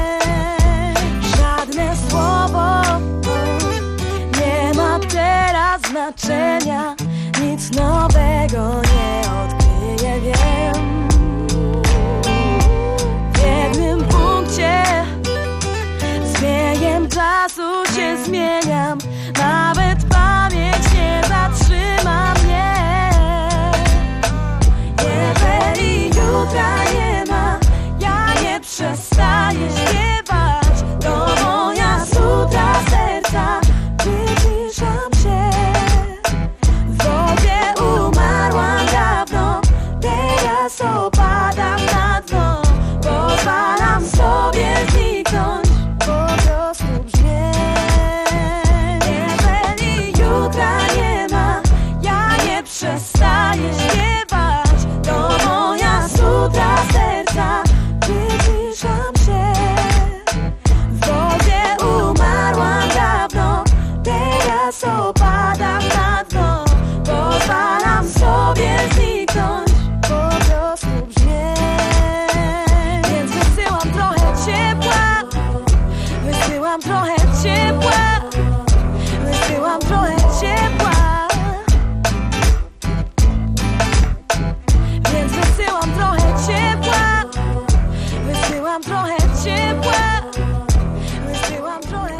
Żadne słowo nie ma teraz znaczenia. Nic nowego nie odkryję, wiem. W jednym punkcie z biegiem czasu się zmieniam. Nawet pamięć nie zatrzyma mnie. Jeżeli jutra nie ma, ja nie przestaję śpiewać. To moja sutra serca, wyciszam się.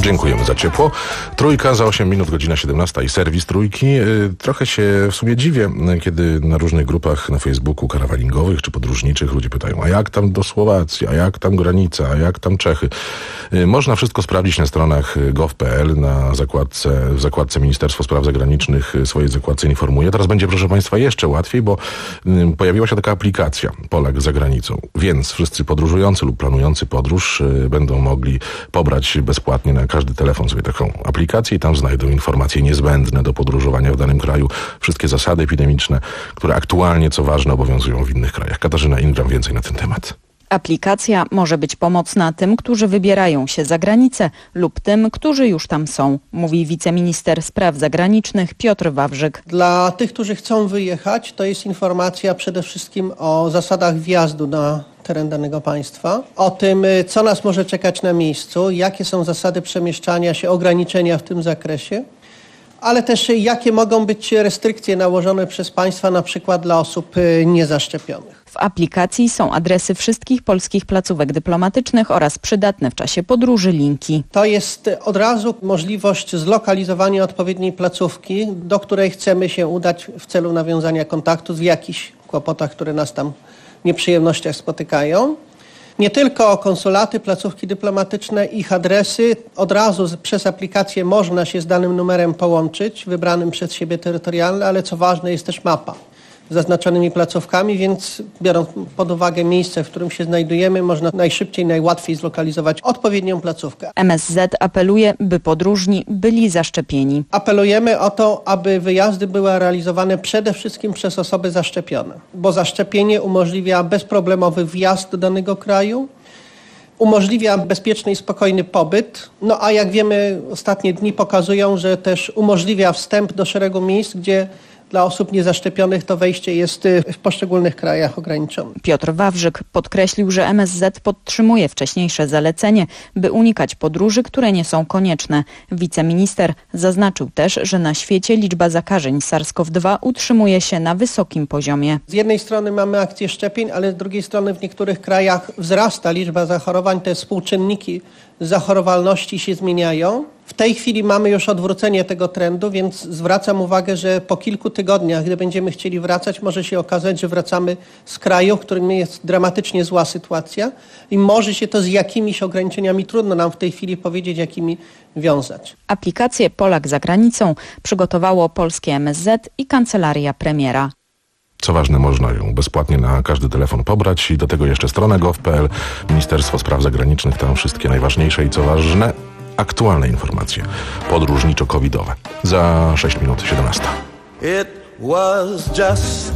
Dziękujemy za ciepło. Trójka za osiem minut, godzina siedemnasta i serwis Trójki. Trochę się w sumie dziwię, kiedy na różnych grupach na Facebooku karawalingowych czy podróżniczych ludzie pytają, a jak tam do Słowacji, a jak tam granica, a jak tam Czechy. Można wszystko sprawdzić na stronach gov kropka p l, na zakładce, w zakładce Ministerstwo Spraw Zagranicznych swojej zakładce informuje. Teraz będzie, proszę Państwa, jeszcze łatwiej, bo pojawiła się taka aplikacja Polak za granicą, więc wszyscy podróżujący lub planujący podróż będą mogli pobrać bezpłatnie na każdy telefon sobie taką aplikację i tam znajdą informacje niezbędne do podróżowania w danym kraju, wszystkie zasady epidemiczne, które aktualnie, co ważne, obowiązują w innych krajach. Katarzyna Ingram więcej na ten temat. Aplikacja może być pomocna tym, którzy wybierają się za granicę lub tym, którzy już tam są, mówi wiceminister spraw zagranicznych Piotr Wawrzyk. Dla tych, którzy chcą wyjechać, to jest informacja przede wszystkim o zasadach wjazdu na teren danego państwa, o tym, co nas może czekać na miejscu, jakie są zasady przemieszczania się, ograniczenia w tym zakresie, ale też jakie mogą być restrykcje nałożone przez państwa, na przykład dla osób niezaszczepionych. W aplikacji są adresy wszystkich polskich placówek dyplomatycznych oraz przydatne w czasie podróży linki. To jest od razu możliwość zlokalizowania odpowiedniej placówki, do której chcemy się udać w celu nawiązania kontaktu w jakichś kłopotach, które nas tam w nieprzyjemnościach spotykają. Nie tylko konsulaty, placówki dyplomatyczne, ich adresy. Od razu przez aplikację można się z danym numerem połączyć, wybranym przez siebie terytorialny, ale co ważne, jest też mapa z zaznaczonymi placówkami, więc biorąc pod uwagę miejsce, w którym się znajdujemy, można najszybciej, najłatwiej zlokalizować odpowiednią placówkę. M S Z apeluje, by podróżni byli zaszczepieni. Apelujemy o to, aby wyjazdy były realizowane przede wszystkim przez osoby zaszczepione, bo zaszczepienie umożliwia bezproblemowy wjazd do danego kraju, umożliwia bezpieczny i spokojny pobyt, no a jak wiemy, ostatnie dni pokazują, że też umożliwia wstęp do szeregu miejsc, gdzie dla osób niezaszczepionych to wejście jest w poszczególnych krajach ograniczone. Piotr Wawrzyk podkreślił, że M S Z podtrzymuje wcześniejsze zalecenie, by unikać podróży, które nie są konieczne. Wiceminister zaznaczył też, że na świecie liczba zakażeń SARS CoV dwa utrzymuje się na wysokim poziomie. Z jednej strony mamy akcję szczepień, ale z drugiej strony w niektórych krajach wzrasta liczba zachorowań, te współczynniki zachorowalności się zmieniają. W tej chwili mamy już odwrócenie tego trendu, więc zwracam uwagę, że po kilku tygodniach, gdy będziemy chcieli wracać, może się okazać, że wracamy z kraju, w którym jest dramatycznie zła sytuacja i może się to z jakimiś ograniczeniami, trudno nam w tej chwili powiedzieć, jakimi wiązać. Aplikację Polak za granicą przygotowało polskie M S Z i kancelaria premiera. Co ważne, można ją bezpłatnie na każdy telefon pobrać i do tego jeszcze stronę gov kropka p l, Ministerstwo Spraw Zagranicznych, tam wszystkie najważniejsze i co ważne, aktualne informacje podróżniczo-covidowe. Za sześć minut siedemnasta. It was just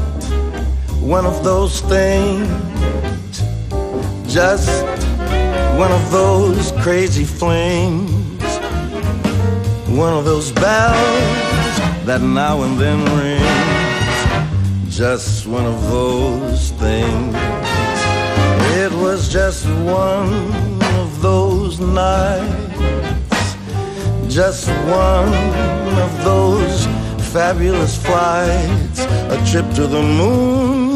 one of those things, just one of those crazy flings, one of those bells that now and then rings, just one of those things. It was just one of those nights, just one of those fabulous flights, a trip to the moon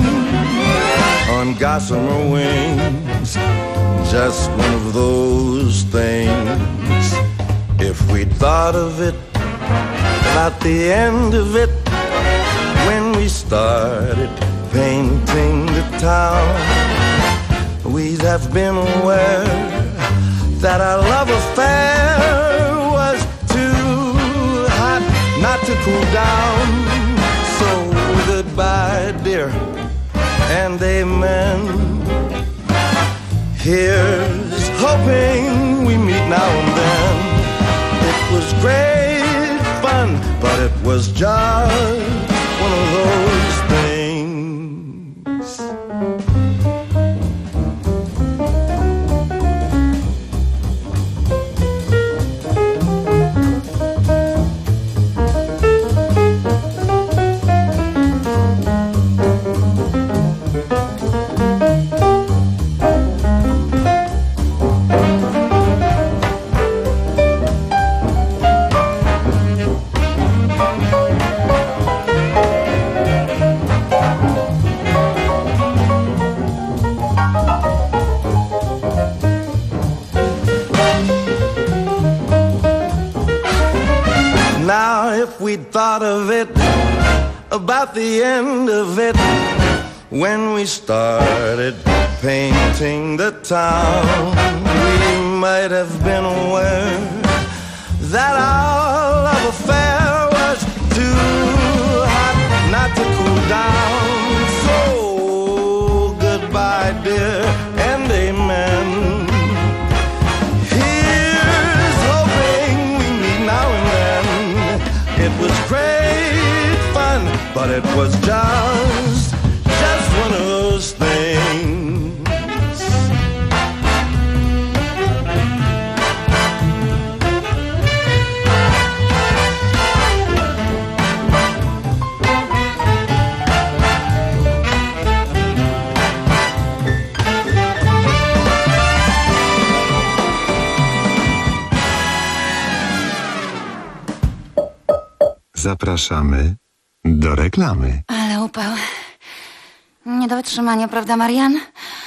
on gossamer wings, just one of those things. If we thought of it at the end of it, when we started painting the town, we'd have been aware that our love affair was too hot not to cool down. So goodbye, dear, and amen. Here's hoping we meet now and then. It was great fun, but it was just one of those things. if we'd thought of it, about the end of it, when we started painting the town. We might have been aware that our love affair was too hot not to cool down. So goodbye, dear, and amen. Here's hoping we meet now and then. It was great fun, but it was just, just one of those things. Zapraszamy do reklamy. Ale upał. Nie do wytrzymania, prawda, Marian?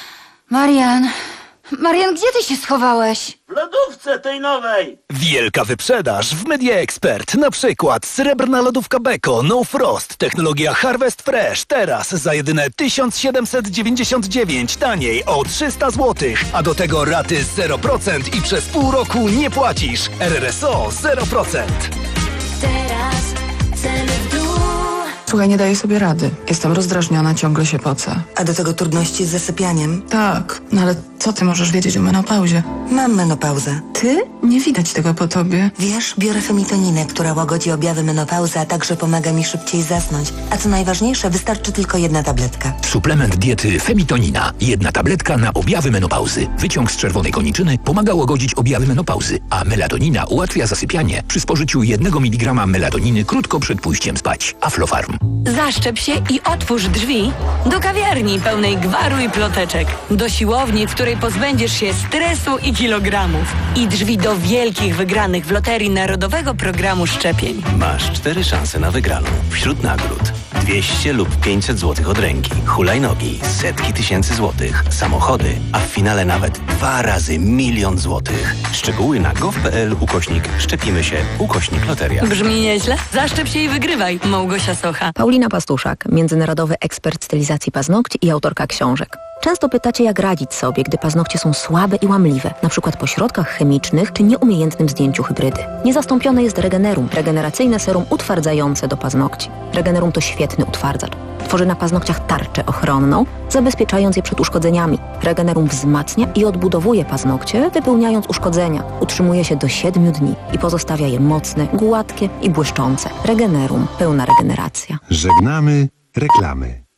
Marian! Marian, gdzie ty się schowałeś? W lodówce tej nowej! Wielka wyprzedaż w Media Expert. Na przykład srebrna lodówka Beko No Frost. Technologia Harvest Fresh. Teraz za jedyne tysiąc siedemset dziewięćdziesiąt dziewięć. Taniej o trzysta złotych. A do tego raty zero procent i przez pół roku nie płacisz. R R S O zero procent. Teraz ceny w dół. Słuchaj, nie daję sobie rady. Jestem rozdrażniona, ciągle się pocę. A do tego trudności z zasypianiem? Tak, no ale co ty możesz wiedzieć o menopauzie? Mam menopauzę. Ty? Nie widać tego po tobie. Wiesz, biorę femitoninę, która łagodzi objawy menopauzy, a także pomaga mi szybciej zasnąć. A co najważniejsze, wystarczy tylko jedna tabletka. Suplement diety Femitonina. Jedna tabletka na objawy menopauzy. Wyciąg z czerwonej koniczyny pomaga łagodzić objawy menopauzy, a melatonina ułatwia zasypianie przy spożyciu jednego miligrama melatoniny krótko przed pójściem spać. Aflofarm. Zaszczep się i otwórz drzwi do kawiarni pełnej gwaru i ploteczek. Do siłowni, w której pozbędziesz się stresu i kilogramów. I drzwi do wielkich wygranych w Loterii Narodowego Programu Szczepień. Masz cztery szanse na wygraną. Wśród nagród dwieście lub pięćset złotych od ręki, hulajnogi, setki tysięcy złotych, samochody, a w finale nawet dwa razy milion złotych. Szczegóły na gov.pl ukośnik szczepimy się ukośnik loteria. Brzmi nieźle? Zaszczep się i wygrywaj. Małgosia Socha. Paulina Pastuszak, międzynarodowy ekspert stylizacji paznokci i autorka książek. Często pytacie, jak radzić sobie, gdy paznokcie są słabe i łamliwe, na przykład po środkach chemicznych czy nieumiejętnym zdjęciu hybrydy. Niezastąpione jest Regenerum, regeneracyjne serum utwardzające do paznokci. Regenerum to świetny utwardzacz. Tworzy na paznokciach tarczę ochronną, zabezpieczając je przed uszkodzeniami. Regenerum wzmacnia i odbudowuje paznokcie, wypełniając uszkodzenia. Utrzymuje się do siedmiu dni i pozostawia je mocne, gładkie i błyszczące. Regenerum. Pełna regeneracja. Żegnamy reklamy.